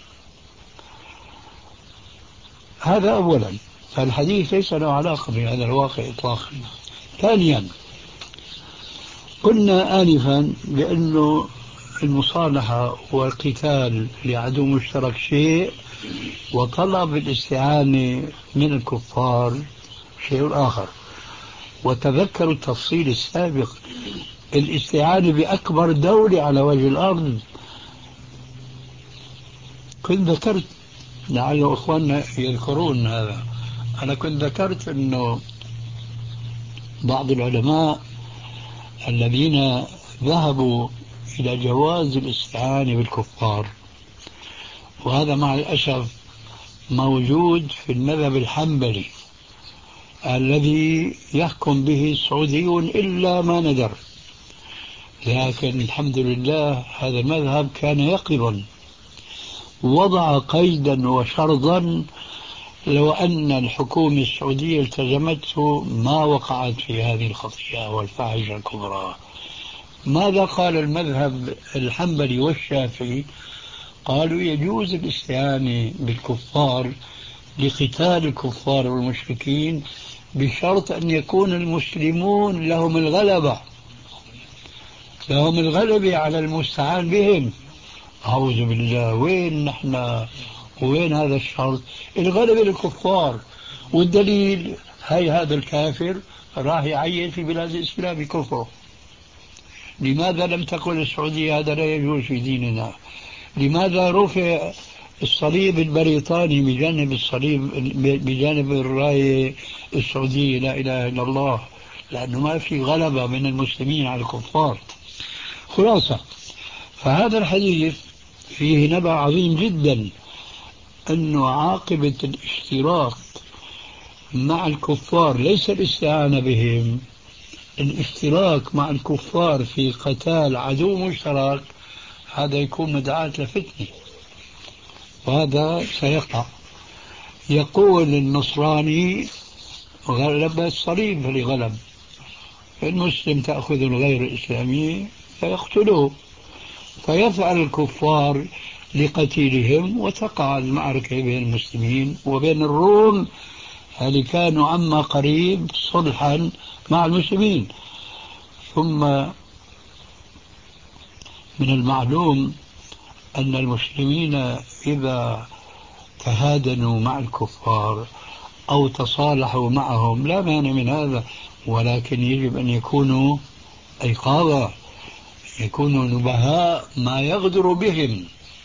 هذا أولا. فالحديث ليس له علاقة بهذا الواقع إطلاقا. ثانيا قلنا آنفا بأنه المصالحة والقتال لعدو مشترك شيء، وطلب الاستعانة من الكفار شيء آخر. وتذكروا التفصيل السابق، الاستعانة بأكبر دولة على وجه الأرض. كنت ذكرت لعل أخواننا يذكرون هذا، أنا كنت ذكرت أنه بعض العلماء الذين ذهبوا إلى جواز الاستعانة بالكفار، وهذا مع الأسف موجود في المذهب الحنبلي الذي يحكم به السعوديون إلا ما ندر، لكن الحمد لله هذا المذهب كان يقظا، وضع قيدا وشرطا لو أن الحكومة السعودية التزمته ما وقعت في هذه الخطيئة والفاحشة الكبرى. ماذا قال المذهب الحنبلي والشافعي؟ قالوا يجوز الاستعانة بالكفار لقتال الكفار والمشركين بشرط أن يكون المسلمون لهم الغلبة، لهم الغلبة على المستعان بهم. أعوذ بالله، وين نحن وين هذا الشرط؟ الغلبة للكفار، والدليل هاي هذا الكافر راح يعين في بلاد الإسلام كفره. لماذا لم تقل السعودية هذا لا يجوز في ديننا؟ لماذا رفع الصليب البريطاني بجانب الصليب بجانب الراية السعودية لا إله إلا الله؟ لأنه ما في غلبة من المسلمين على الكفار. خلاصة، فهذا الحديث فيه نبأ عظيم جدا، أنه عاقبة الاشتراك مع الكفار ليس الاستعانة بهم، الاشتراك مع الكفار في قتال عدو مشترك، هذا يكون مدعاة لفتنة، وهذا سيقع. يقول النصراني غلب الصليب فلغلب، المسلم تأخذ الغير الإسلامي فيقتلوه، فيفعل الكفار لقتيلهم وتقع المعركة بين المسلمين وبين الروم، اللي كانوا عما قريب صلحا مع المسلمين. ثم من المعلوم أن المسلمين إذا تهادنوا مع الكفار أو تصالحوا معهم لا مانع من هذا، ولكن يجب أن يكونوا أيقاظة، يكونوا نبهاء ما يغدر بهم.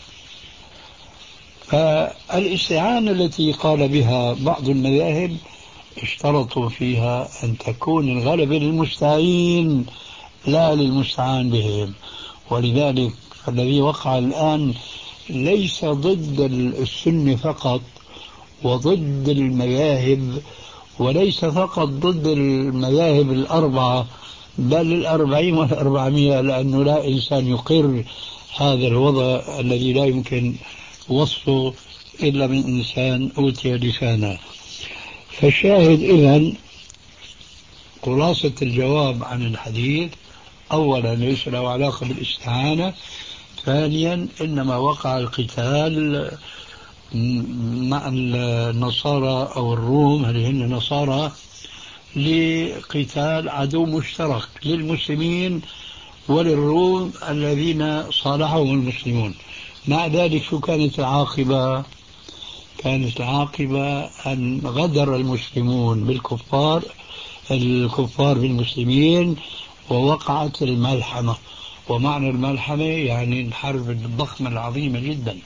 فالاستعانة التي قال بها بعض المذاهب اشترطوا فيها أن تكون الغلبة للمستعين لا للمستعان بهم، ولذلك الذي وقع الآن ليس ضد السنة فقط وضد المذاهب، وليس فقط ضد المذاهب الأربعة، بل الأربعين والأربعمية، لأنه لا إنسان يقر هذا الوضع الذي لا يمكن وصفه إلا من إنسان أوتي لسانا. فالشاهد إذن خلاصة الجواب عن الحديث: أولا ليس له علاقة بالاستعانة، ثانيا إنما وقع القتال مع النصارى أو الروم، هل هن نصارى، لقتال عدو مشترك للمسلمين وللروم الذين صالحهم المسلمون. مع ذلك شو كانت العاقبة؟ كانت العاقبة أن غدر المسلمون بالكفار، الكفار بالمسلمين، ووقعت الملحمة. ومعنى الملحمة يعني الحرب الضخمة العظيمة جدا.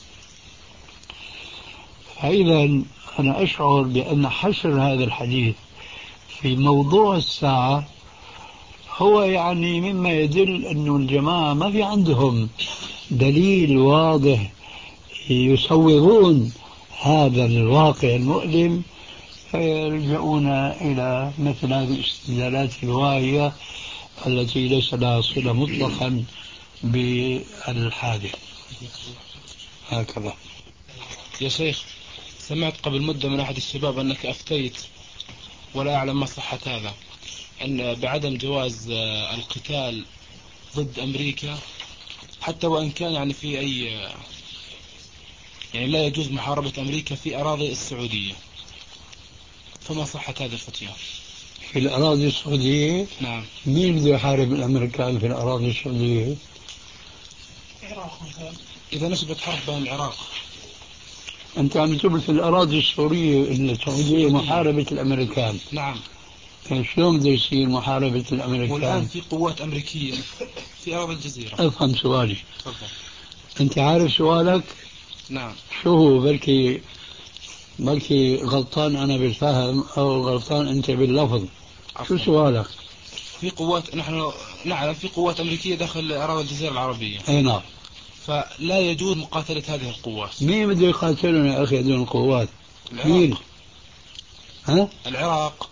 فإذا أنا أشعر بأن حشر هذا الحديث في موضوع الساعة هو يعني مما يدل أن الجماعة ما في عندهم دليل واضح يسوغون هذا الواقع المؤلم، فيلجؤون إلى مثل هذه الاستدلالات الواهية التي ليس لها صلة مطلقا بالحادث. هكذا. يا شيخ، سمعت قبل مدة من أحد الشباب أنك أفتيت، ولا أعلم ما صحة هذا، أن بعدم جواز القتال ضد أمريكا، حتى وإن كان يعني في أي يعني لا يجوز محاربة أمريكا في أراضي السعودية، فما صحة هذه الفتية؟ في الأراضي السعودية؟ نعم. مين بده يحارب الأمريكان في الأراضي السعودية؟ العراق مثلا. إذا نشبت حرب بين العراق. أنت عم تقول في الأراضي السورية السعودية محاربة الأمريكان. نعم. شلون بده يصير محاربة الأمريكان؟ والآن في قوات أمريكية في أراضي الجزيرة. أفهم سؤالي. تفضل. أنت عارف سؤالك؟ نعم. شو هو؟ بلكي بلكي غلطان أنا بالفهم أو غلطان أنت باللفظ. عفوا. شو سؤالك؟ في قوات، نحن نعلم في قوات أمريكية داخل أراضي الجزيرة العربية. أي نعم. فلا يجوز مقاتلة هذه القوات. مين بده يقاتلون يا أخي هذول القوات؟ العراق. مين؟ ها؟ العراق.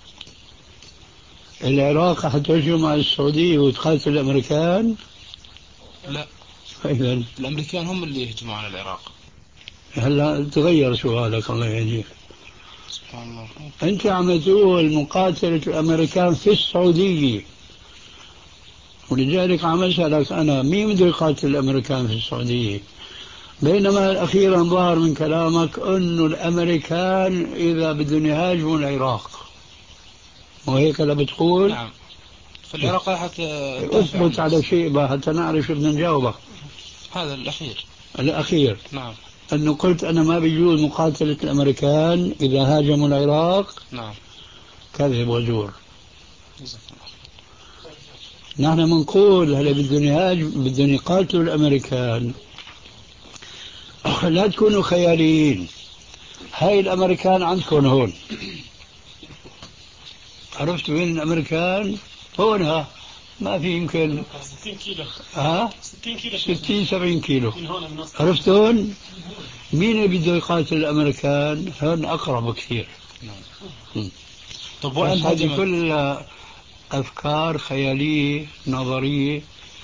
العراق حتهجم على السعودية وتقاتل الأمريكان؟ لا. إذن الأمريكان هم اللي يهجموا على العراق. هلا تغير سؤالك الله يهديك. سبحان الله. أنت عم تقول مقاتلة الأمريكان في السعودية، ولذلك عم أسألك أنا مين بده يقاتل الأمريكان في السعودية؟ بينما أخيرا ظهر من كلامك أنه الأمريكان إذا بدهم يهاجموا العراق، وهيك لا بتقول؟ نعم. فالعراق حتى أثبت على شيء بقى حتى نعرف شو بدنا نجاوبك. هذا الأخير. الأخير. نعم. أنه قلت أنا ما بيجوز مقاتلة الأمريكان إذا هاجموا العراق. نعم. كذب وزور. نحن منقول هلا بدهم يهاجم بدهم يقاتلوا الأمريكان. لا تكونوا خياليين، هاي الأمريكان عندكم هون، عرفتوا وين الأمريكان؟ هونها ما في يمكن ستين كيلو ها ستين كيلو ستين سبعين كيلو. من هون من وسط. عرفتون مين اللي بده يقاتل الأمريكان؟ هن أقرب كثير. طب بس وين هذه هجمت؟ كلها أفكار خيالية نظرية،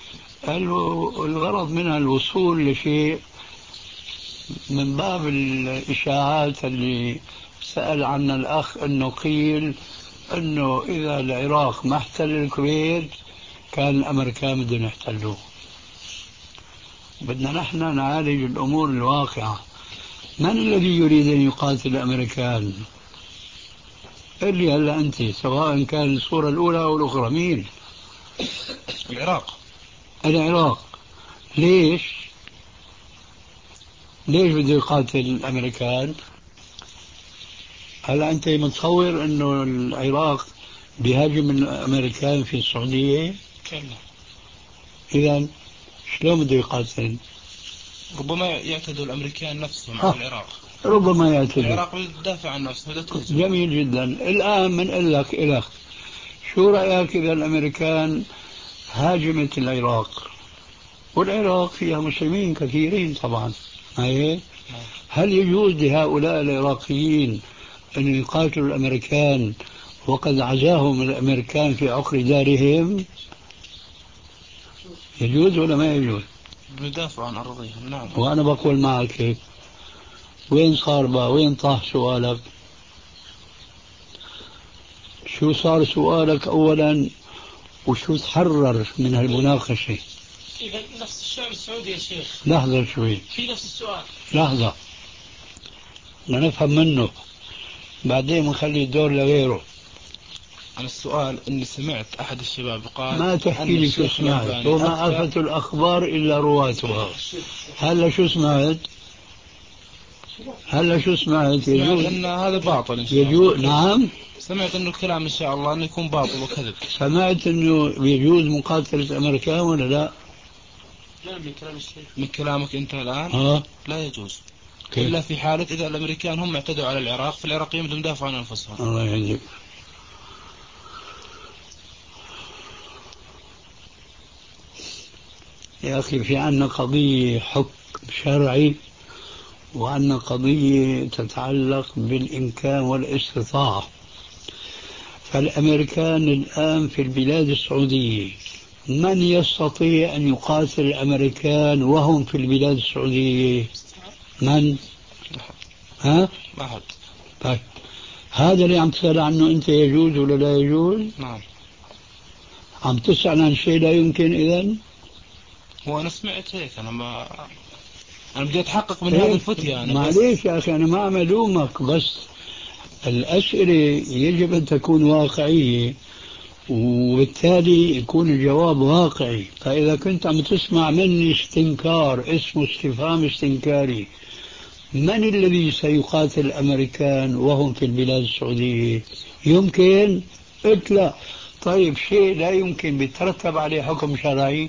الغرض منها الوصول لشيء من باب الإشاعات اللي سأل عنها الأخ، أنه قيل أنه إذا العراق ما احتل الكويت كان الأمريكان بدهم يحتلوه. بدنا نحن نعالج الأمور الواقعة. من الذي يريد أن يقاتل الأمريكان؟ اللي هلا أنت سواء كان الصورة الأولى أو الأخرى، مين؟ العراق. العراق. ليش؟ ليش بده يقاتل الأمريكان؟ هلا أنت متصور أنه العراق بيهاجم الأمريكان في السعودية؟ كلا. إذا شلون بده يقاتل؟ ربما يعتدوا الأمريكان نفسهم على العراق. ربما يعتدوا. العراق بتدافع عن نفسه. جميل جدا. الآن بنقول لك إلك شو رأيك إذا الأمريكان هاجمت العراق، والعراق فيها مسلمين كثيرين طبعا، هي هل يجوز لهؤلاء العراقيين أن يقاتلوا الأمريكان وقد عزاهم الأمريكان في عقر دارهم؟ يجوز ولا ما يجوز؟ بدافع عن أرضهم. نعم. وأنا بقول معك هيك. وين صار بقى؟ وين طاح سؤالك؟ شو صار سؤالك أولا، وشو تحرر من هالمناقشة؟ إذا نفس الشعب السعودي يا شيخ. لحظة شوي. في نفس السؤال. لحظة لنفهم منه، بعدين نخلي الدور لغيره. أنا السؤال إني سمعت أحد الشباب قال ما تحكي لي شو سمعت، وما ألفت الأخبار إلا رواتها. هلا شو سمعت؟ هلا شو سمعت؟ يجوز أن هذا باطل إن شاء الله. يجوز. نعم سمعت أنه الكلام إن شاء الله أنه يكون باطل وكذب. سمعت أنه يجوز مقاتلة الأمريكان ولا لا؟ لا من كلام الشيخ. من كلامك أنت الآن ها؟ لا يجوز. كيف؟ إلا في حالة إذا الأمريكان هم اعتدوا على العراق، فالعراقيين بدهم يدافعوا عن أنفسهم. الله يهديك. يا أخي في عنا قضية حكم شرعي، وعنا قضية تتعلق بالإمكان والاستطاعة. فالأمريكان الآن في البلاد السعودية، من يستطيع أن يقاتل الأمريكان وهم في البلاد السعودية؟ من؟ ها؟ ما حد. طيب هذا اللي عم تسأل عنه أنت يجوز ولا لا يجوز؟ نعم. عم تسأل عن شيء لا يمكن إذن؟ هو أنا سمعت هيك. أنا ما أنا بدي أتحقق من هذا الفتية. أنا معليش يا أخي أنا ما عم ألومك، بس الأسئلة يجب أن تكون واقعية، وبالتالي يكون الجواب واقعي. فإذا كنت عم تسمع مني استنكار اسمه استفهام استنكاري، من الذي سيقاتل الأمريكان وهم في البلاد السعودية؟ يمكن؟ قلت لا. طيب شيء لا يمكن بيترتب عليه حكم شرعي؟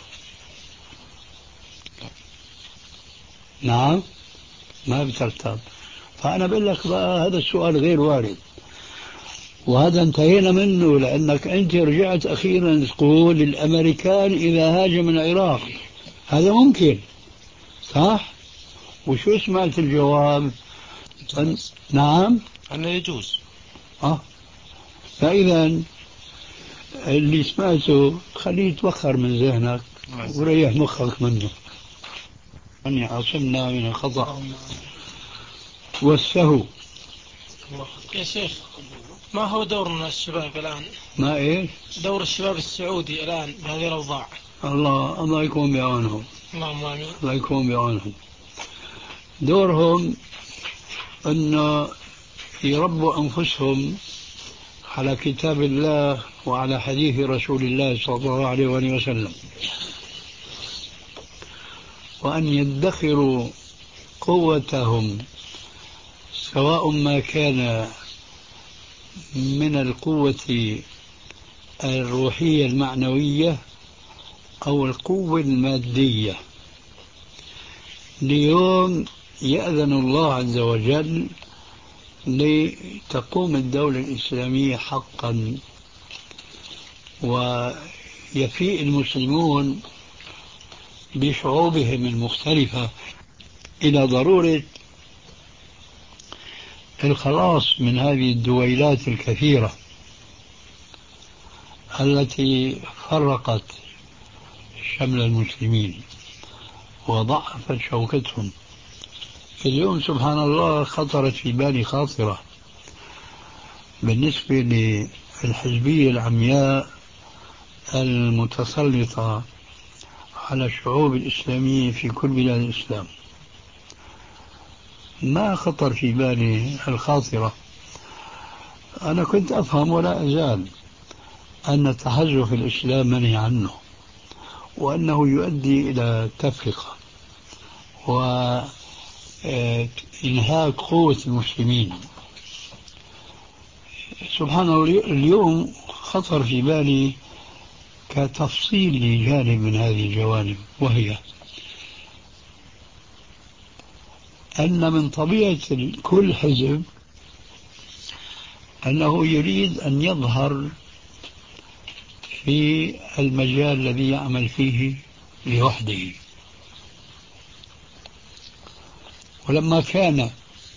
نعم ما بترتب. فأنا بقول لك بقى هذا السؤال غير وارد، وهذا انتهينا منه، لأنك أنت رجعت أخيرا تقول الأمريكان إذا هاجم العراق. هذا ممكن صح؟ وشو سمعت الجواب؟ أن... نعم أنه يجوز. أه فإذا اللي سمعته خليه يتوخر من ذهنك وريح مخك منه. أن يعصمنا من الخطأ والسهو. يا شيخ ما هو دورنا الشباب الآن؟ ما إيش؟ دور الشباب السعودي الآن بهذه الأوضاع. الله الله يكون بعونهم. اللهم آمين. الله يكون بعونهم. دورهم أن يربوا أنفسهم على كتاب الله وعلى حديث رسول الله صلى الله عليه وسلم، وأن يدخروا قوتهم سواء ما كان من القوة الروحية المعنوية أو القوة المادية، ليوم يأذن الله عز وجل لتقوم الدولة الإسلامية حقا يفيء المسلمون بشعوبهم المختلفة إلى ضرورة الخلاص من هذه الدويلات الكثيرة التي فرقت شمل المسلمين وضعفت شوكتهم. اليوم سبحان الله خطرت في بالي خاطرة بالنسبة للحزبية العمياء المتسلطة على الشعوب الإسلامية في كل بلاد الإسلام. ما خطر في بالي الخاطرة. أنا كنت أفهم ولا أزال أن التحزب في الإسلام منهي عنه، وأنه يؤدي إلى تفرقة وإنهاك قوة المسلمين. سبحان الله اليوم خطر في بالي كتفصيل لجانب من هذه الجوانب، وهي أن من طبيعة كل حزب أنه يريد أن يظهر في المجال الذي يعمل فيه لوحده. ولما كان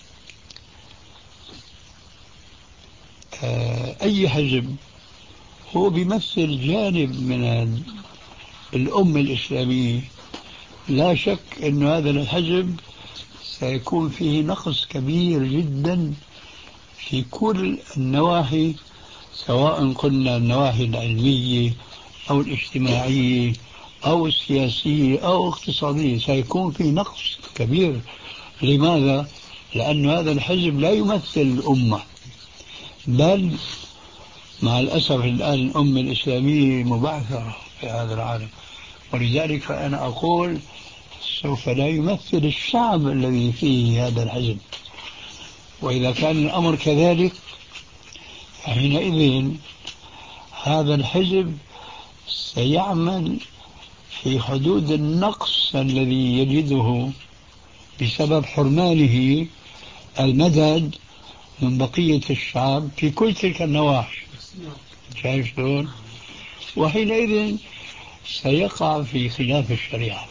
أي حزب هو بيمثل جانب من الأمة الإسلامية، لا شك أن هذا الحزب سيكون فيه نقص كبير جدا في كل النواحي، سواء قلنا النواحي العلمية أو الاجتماعية أو السياسية أو الاقتصادية، سيكون فيه نقص كبير. لماذا؟ لأن هذا الحزب لا يمثل الأمة، بل مع الأسف الآن الأمة الإسلامية مبعثرة في هذا العالم، ولذلك فأنا أقول سوف لا يمثل الشعب الذي فيه هذا الحزب. وإذا كان الأمر كذلك فحينئذ هذا الحزب سيعمل في حدود النقص الذي يجده بسبب حرمانه المدد من بقية الشعب في كل تلك النواحي. شايف شلون؟ وحينئذ سيقع في خلاف الشريعة.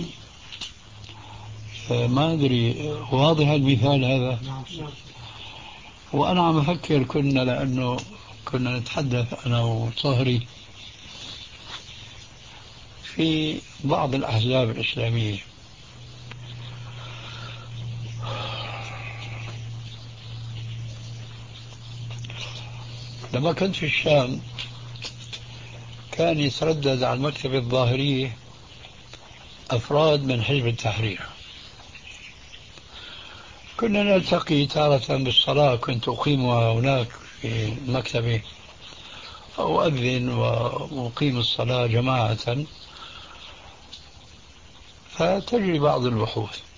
ما أدري واضح المثال هذا؟ وأنا عم أفكر كنا لأنه كنا نتحدث أنا وصهري في بعض الأحزاب الإسلامية. لما كنت في الشام كان يتردد على المكتبة الظاهرية أفراد من حزب التحرير. كنا نلتقي تارة بالصلاة، كنت أقيمها هناك في المكتبة أو أذن وأقيم الصلاة جماعة، فتجري بعض البحوث.